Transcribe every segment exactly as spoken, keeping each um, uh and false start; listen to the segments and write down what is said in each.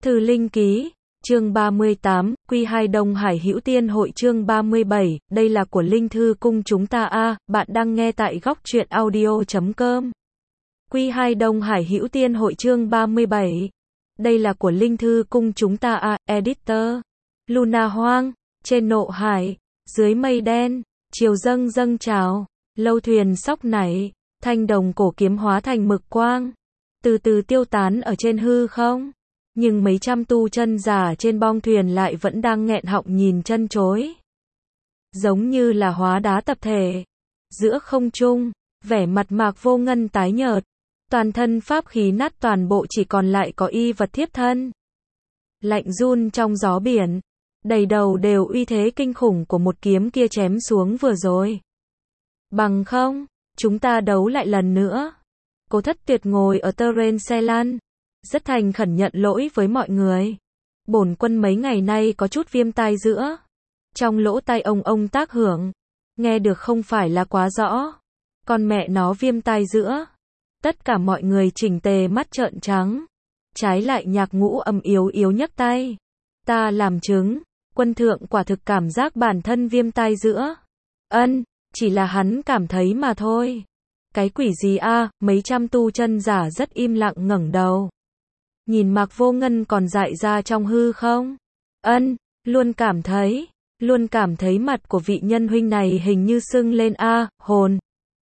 Thư Linh Ký, chương ba mươi tám, Quy hai Đông Hải Hữu Tiên Hội chương ba mươi bảy, đây là của Linh Thư Cung chúng ta a, à, bạn đang nghe tại góc truyện audio chấm com. Quy hai Đông Hải Hữu Tiên Hội chương ba mươi bảy, đây là của Linh Thư Cung chúng ta a, à, editor. Luna Hoang, trên nộ hải, dưới mây đen, chiều dâng dâng trào, lâu thuyền sóc nảy, thanh đồng cổ kiếm hóa thành mực quang, từ từ tiêu tán ở trên hư không. Nhưng mấy trăm tu chân giả trên bong thuyền lại vẫn đang nghẹn họng nhìn chân chối. Giống như là hóa đá tập thể. Giữa không trung, vẻ mặt Mạc Vô Ngân tái nhợt. Toàn thân pháp khí nát toàn bộ chỉ còn lại có y vật thiếp thân. Lạnh run trong gió biển. Đầy đầu đều uy thế kinh khủng của một kiếm kia chém xuống vừa rồi. Bằng không, chúng ta đấu lại lần nữa. Cố Thất Tuyệt ngồi ở terrain xe lăn. Rất thành khẩn nhận lỗi với mọi người. Bổn quân mấy ngày nay có chút viêm tai giữa. Trong lỗ tai ông ông tác hưởng. Nghe được không phải là quá rõ. Con mẹ nó viêm tai giữa. Tất cả mọi người chỉnh tề mắt trợn trắng. Trái lại Nhạc Ngũ Âm yếu yếu nhấc tay. Ta làm chứng. Quân thượng quả thực cảm giác bản thân viêm tai giữa. Ân, chỉ là hắn cảm thấy mà thôi. Cái quỷ gì a, à, mấy trăm tu chân giả rất im lặng ngẩng đầu. Nhìn Mạc Vô Ngân còn dại ra trong hư không? Ân, luôn cảm thấy, luôn cảm thấy mặt của vị nhân huynh này hình như sưng lên a, à, hồn.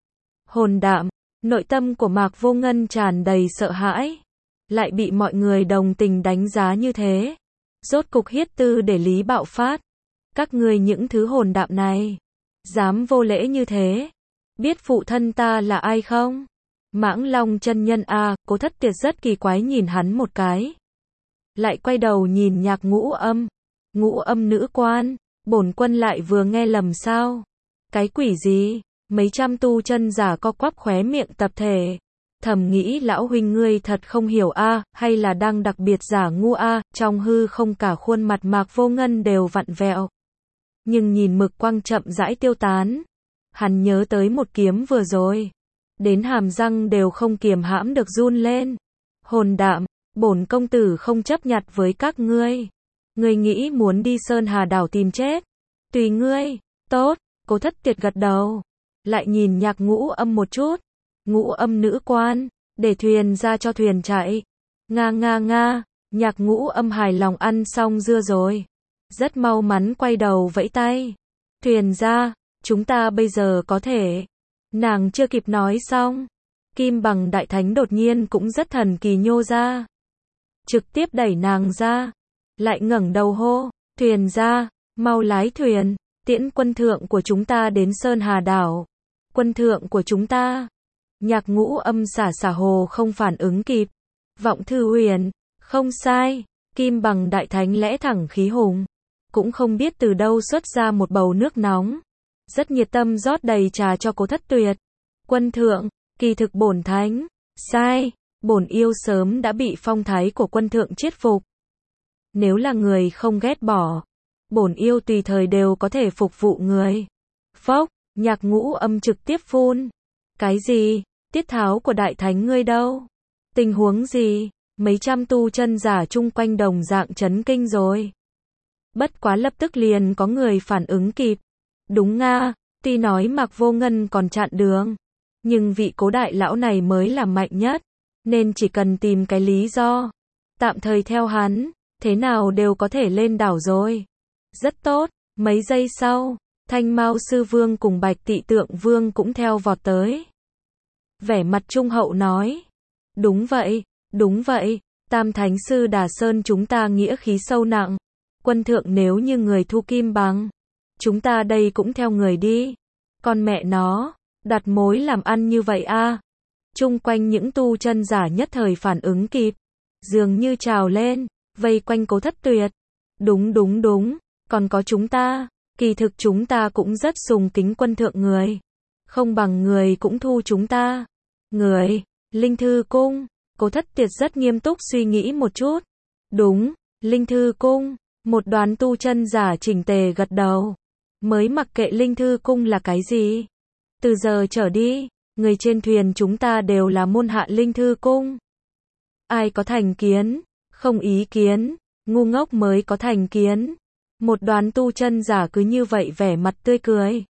Hồn đạm, nội tâm của Mạc Vô Ngân tràn đầy sợ hãi. Lại bị mọi người đồng tình đánh giá như thế. Rốt cục hiết tư để lý bạo phát. Các ngươi những thứ hồn đạm này. Dám vô lễ như thế. Biết phụ thân ta là ai không? Mãng Long chân nhân a, à, Cố Thất Tuyệt rất kỳ quái nhìn hắn một cái. Lại quay đầu nhìn Nhạc Ngũ Âm. Ngũ Âm nữ quan, bổn quân lại vừa nghe lầm sao? Cái quỷ gì? Mấy trăm tu chân giả co quắp khóe miệng tập thể. Thầm nghĩ lão huynh ngươi thật không hiểu a, à, hay là đang đặc biệt giả ngu a, à, trong hư không cả khuôn mặt Mạc Vô Ngân đều vặn vẹo. Nhưng nhìn mực quang chậm rãi tiêu tán. Hắn nhớ tới một kiếm vừa rồi. Đến hàm răng đều không kiềm hãm được run lên. Hồn đạm, bổn công tử không chấp nhặt với các ngươi. Ngươi nghĩ muốn đi Sơn Hà đảo tìm chết. Tùy ngươi, tốt, Cố Thất Tuyệt gật đầu. Lại nhìn Nhạc Ngũ Âm một chút. Ngũ Âm nữ quan, để thuyền ra cho thuyền chạy. Nga nga nga, Nhạc Ngũ Âm hài lòng ăn xong dưa rồi. Rất mau mắn quay đầu vẫy tay. Thuyền ra, chúng ta bây giờ có thể. Nàng chưa kịp nói xong. Kim Bằng Đại Thánh đột nhiên cũng rất thần kỳ nhô ra. Trực tiếp đẩy nàng ra. Lại ngẩng đầu hô. Thuyền ra, mau lái thuyền. Tiễn quân thượng của chúng ta đến Sơn Hà đảo. Quân thượng của chúng ta. Nhạc Ngũ Âm xả xả hồ không phản ứng kịp. Vọng Thư Huyền. Không sai. Kim Bằng Đại Thánh lẽ thẳng khí hùng. Cũng không biết từ đâu xuất ra một bầu nước nóng. Rất nhiệt tâm rót đầy trà cho Cố Thất Tuyệt. Quân thượng, kỳ thực bổn thánh. Sai, bổn yêu sớm đã bị phong thái của quân thượng chiết phục. Nếu là người không ghét bỏ, bổn yêu tùy thời đều có thể phục vụ người. Phốc, Nhạc Ngũ Âm trực tiếp phun. Cái gì? Tiết tháo của đại thánh ngươi đâu? Tình huống gì? Mấy trăm tu chân giả chung quanh đồng dạng chấn kinh rồi. Bất quá lập tức liền có người phản ứng kịp. Đúng nga, tuy nói Mạc Vô Ngân còn chặn đường, nhưng vị Cố đại lão này mới là mạnh nhất, nên chỉ cần tìm cái lý do, tạm thời theo hắn, thế nào đều có thể lên đảo rồi. Rất tốt, mấy giây sau, Thanh Mao Sư Vương cùng Bạch Tị Tượng Vương cũng theo vọt tới. Vẻ mặt trung hậu nói, đúng vậy, đúng vậy, Tam Thánh Sư Đà Sơn chúng ta nghĩa khí sâu nặng, quân thượng nếu như người thu Kim Bằng. Chúng ta đây cũng theo người đi. Con mẹ nó, đặt mối làm ăn như vậy a. À. Chung quanh những tu chân giả nhất thời phản ứng kịp. Dường như trào lên, vây quanh Cố Thất Tuyệt. Đúng đúng đúng, còn có chúng ta. Kỳ thực chúng ta cũng rất sùng kính quân thượng người. Không bằng người cũng thu chúng ta. Người, Linh Thư Cung. Cố Thất Tuyệt rất nghiêm túc suy nghĩ một chút. Đúng, Linh Thư Cung. Một đoàn tu chân giả chỉnh tề gật đầu. Mới mặc kệ Linh Thư Cung là cái gì. Từ giờ trở đi, người trên thuyền chúng ta đều là môn hạ Linh Thư Cung. Ai có thành kiến, Không ý kiến, ngu ngốc mới có thành kiến. Một đoàn tu chân giả cứ như vậy vẻ mặt tươi cười.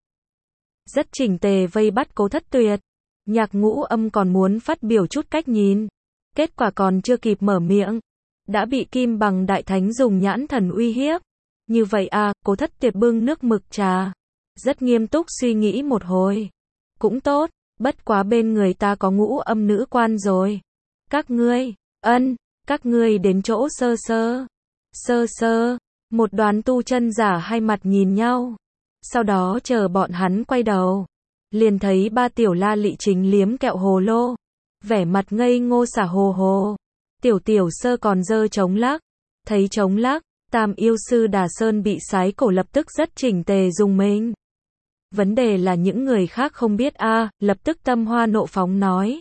Rất chỉnh tề vây bắt Cố Thất Tuyệt. Nhạc Ngũ Âm còn muốn phát biểu chút cách nhìn. Kết quả còn chưa kịp mở miệng. Đã bị Kim Bằng Đại Thánh dùng nhãn thần uy hiếp. Như vậy à, Cố Thất Tuyệt bưng nước mực trà. Rất nghiêm túc suy nghĩ một hồi. Cũng tốt, bất quá bên người ta có Ngũ Âm nữ quan rồi. Các ngươi, ân, các ngươi đến chỗ sơ sơ. Sơ sơ, một đoàn tu chân giả hai mặt nhìn nhau. Sau đó chờ bọn hắn quay đầu. Liền thấy ba tiểu la lị chính liếm kẹo hồ lô. Vẻ mặt ngây ngô xả hồ hồ. Tiểu tiểu sơ còn giơ trống lắc. Thấy trống lắc, Tam yêu sư Đà Sơn bị sái cổ lập tức rất chỉnh tề dùng mình. Vấn đề là những người khác không biết a, à, lập tức tâm hoa nộ phóng nói.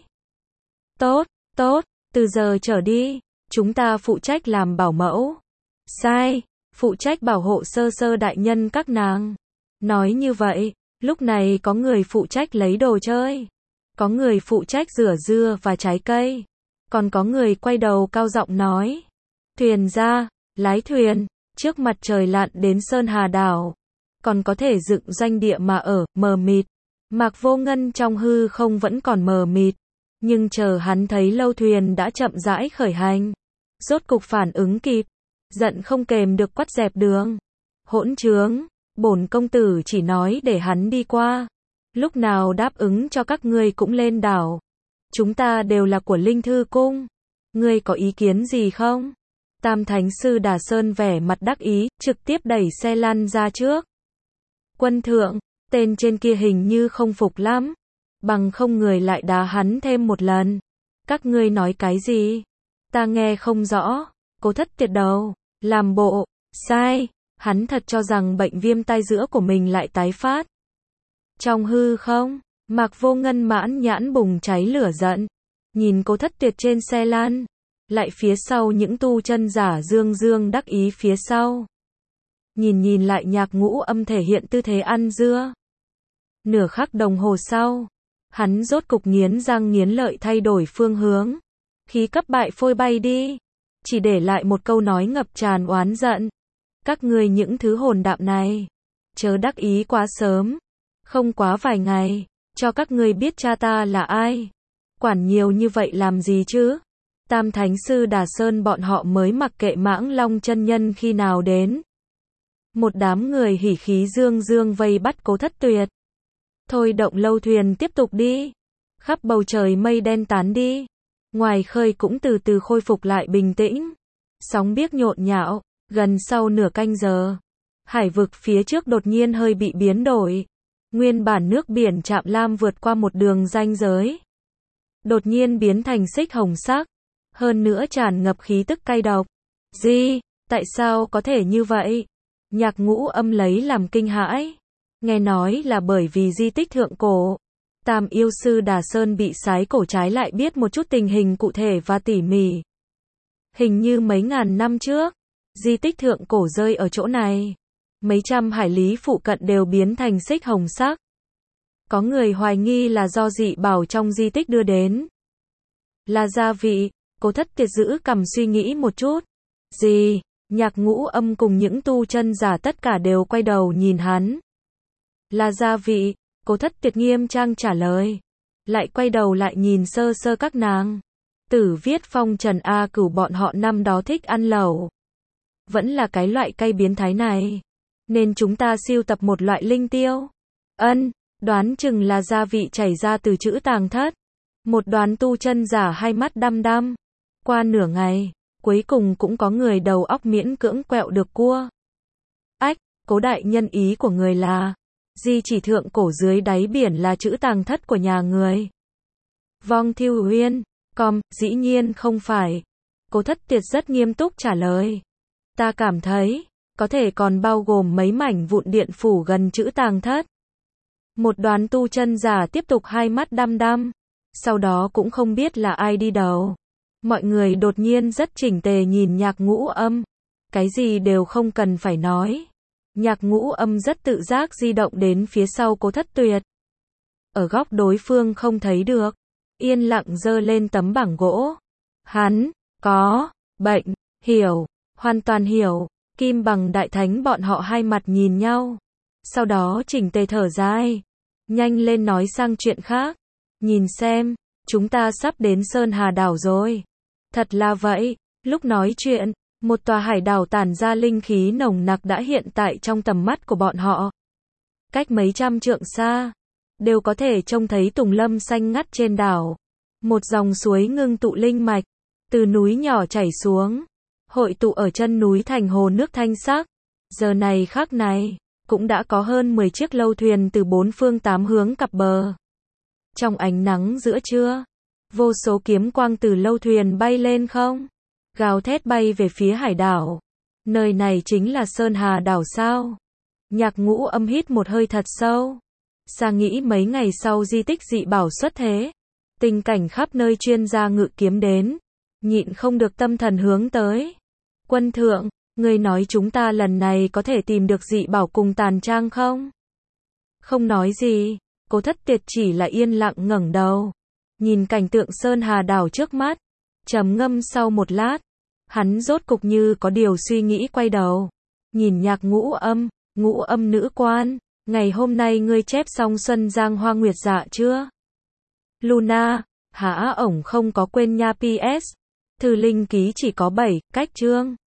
Tốt, tốt, từ giờ trở đi, chúng ta phụ trách làm bảo mẫu. Sai, phụ trách bảo hộ sơ sơ đại nhân các nàng. Nói như vậy, lúc này có người phụ trách lấy đồ chơi. Có người phụ trách rửa dưa và trái cây. Còn có người quay đầu cao giọng nói. Thuyền ra, lái thuyền, trước mặt trời lặn đến Sơn Hà Đảo. Còn có thể dựng doanh địa mà ở, mờ mịt. Mạc Vô Ngân trong hư không vẫn còn mờ mịt. Nhưng chờ hắn thấy lâu thuyền đã chậm rãi khởi hành. Rốt cục phản ứng kịp. Giận không kềm được quắt dẹp đường. Hỗn trướng, bổn công tử chỉ nói để hắn đi qua. Lúc nào đáp ứng cho các ngươi cũng lên đảo. Chúng ta đều là của Linh Thư Cung. Ngươi có ý kiến gì không? Tam Thánh Sư Đà Sơn vẻ mặt đắc ý, trực tiếp đẩy xe lăn ra trước. Quân thượng, tên trên kia hình như không phục lắm. Bằng không người lại đá hắn thêm một lần. Các ngươi nói cái gì? Ta nghe không rõ. Cố Thất Tuyệt đầu, làm bộ, sai. Hắn thật cho rằng bệnh viêm tai giữa của mình lại tái phát. Trong hư không, Mạc Vô Ngân mãn nhãn bùng cháy lửa giận. Nhìn Cố Thất Tuyệt trên xe lăn. Lại phía sau những tu chân giả dương dương đắc ý phía sau. Nhìn nhìn lại Nhạc Ngũ Âm thể hiện tư thế ăn dưa. Nửa khắc đồng hồ sau, hắn rốt cục nghiến răng nghiến lợi thay đổi phương hướng. Khí cấp bại phôi bay đi. Chỉ để lại một câu nói ngập tràn oán giận. Các ngươi những thứ hồn đạm này. Chớ đắc ý quá sớm. Không quá vài ngày. Cho các ngươi biết cha ta là ai. Quản nhiều như vậy làm gì chứ? Tam Thánh Sư Đà Sơn bọn họ mới mặc kệ Mãng Long chân nhân khi nào đến. Một đám người hỉ khí dương dương vây bắt Cố Thất Tuyệt. Thôi động lâu thuyền tiếp tục đi. Khắp bầu trời mây đen tán đi. Ngoài khơi cũng từ từ khôi phục lại bình tĩnh. Sóng biếc nhộn nhạo. Gần sau nửa canh giờ. Hải vực phía trước đột nhiên hơi bị biến đổi. Nguyên bản nước biển chạm lam vượt qua một đường ranh giới. Đột nhiên biến thành xích hồng sắc. Hơn nữa tràn ngập khí tức cay độc. Gì? Tại sao có thể như vậy? Nhạc Ngũ Âm lấy làm kinh hãi. Nghe nói là bởi vì di tích thượng cổ. Tam yêu sư Đà Sơn bị sái cổ trái lại biết một chút tình hình cụ thể và tỉ mỉ. Hình như mấy ngàn năm trước, di tích thượng cổ rơi ở chỗ này. Mấy trăm hải lý phụ cận đều biến thành xích hồng sắc. Có người hoài nghi là do dị bảo trong di tích đưa đến. Là gia vị. Cố Thất Tuyệt giữ cằm suy nghĩ một chút. Gì? Nhạc Ngũ Âm cùng những tu chân giả tất cả đều quay đầu nhìn hắn. Là gia vị. Cố Thất Tuyệt nghiêm trang trả lời. Lại quay đầu lại nhìn sơ sơ các nàng. Tử Viết Phong Trần A Cửu bọn họ năm đó thích ăn lẩu. Vẫn là cái loại cây biến thái này. Nên chúng ta siêu tập một loại linh tiêu. Ân, đoán chừng là gia vị chảy ra từ chữ tàng thất. Một đoàn tu chân giả hai mắt đăm đăm. Qua nửa ngày, cuối cùng cũng có người đầu óc miễn cưỡng quẹo được cua. Ách, Cố đại nhân ý của người là, di chỉ thượng cổ dưới đáy biển là chữ tàng thất của nhà người. Vong Thiêu Uyên, com, dĩ nhiên không phải. Cố Thất Tuyệt rất nghiêm túc trả lời. Ta cảm thấy, có thể còn bao gồm mấy mảnh vụn điện phủ gần chữ tàng thất. Một đoàn tu chân giả tiếp tục hai mắt đăm đăm. Sau đó cũng không biết là ai đi đầu. Mọi người đột nhiên rất chỉnh tề nhìn Nhạc Ngũ Âm. Cái gì đều không cần phải nói. Nhạc Ngũ Âm rất tự giác di động đến phía sau Cố Thất Tuyệt. Ở góc đối phương không thấy được. Yên lặng giơ lên tấm bảng gỗ. Hắn, có, bệnh, Hiểu, hoàn toàn hiểu. Kim Bằng Đại Thánh bọn họ hai mặt nhìn nhau. Sau đó chỉnh tề thở dài. Nhanh lên nói sang chuyện khác. Nhìn xem, chúng ta sắp đến Sơn Hà đảo rồi. Thật là vậy. Lúc nói chuyện, một tòa hải đảo tản ra linh khí nồng nặc đã hiện tại trong tầm mắt của bọn họ. Cách mấy trăm trượng xa, đều có thể trông thấy tùng lâm xanh ngắt trên đảo. Một dòng suối ngưng tụ linh mạch, từ núi nhỏ chảy xuống, hội tụ ở chân núi thành hồ nước thanh sắc. Giờ này khắc này, cũng đã có hơn mười chiếc lâu thuyền từ bốn phương tám hướng cập bờ. Trong ánh nắng giữa trưa, vô số kiếm quang từ lâu thuyền bay lên không, gào thét bay về phía hải đảo. Nơi này chính là Sơn Hà đảo sao? Nhạc Ngũ Âm hít một hơi thật sâu. Xa nghĩ mấy ngày sau di tích dị bảo xuất thế, tình cảnh khắp nơi chuyên gia ngự kiếm đến, nhịn không được tâm thần hướng tới. Quân thượng, người nói chúng ta lần này có thể tìm được dị bảo cùng tàn trang không? Không nói gì, Cố Thất Tiệt chỉ là yên lặng ngẩng đầu, nhìn cảnh tượng Sơn Hà đảo trước mắt, trầm ngâm sau một lát, hắn rốt cục như có điều suy nghĩ quay đầu, nhìn Nhạc Ngũ Âm, Ngũ Âm nữ quan, ngày hôm nay ngươi chép xong Xuân Giang Hoa Nguyệt Dạ chưa? Luna, hả ổng không có quên nha pê ét, thư linh ký chỉ có bảy cách chương.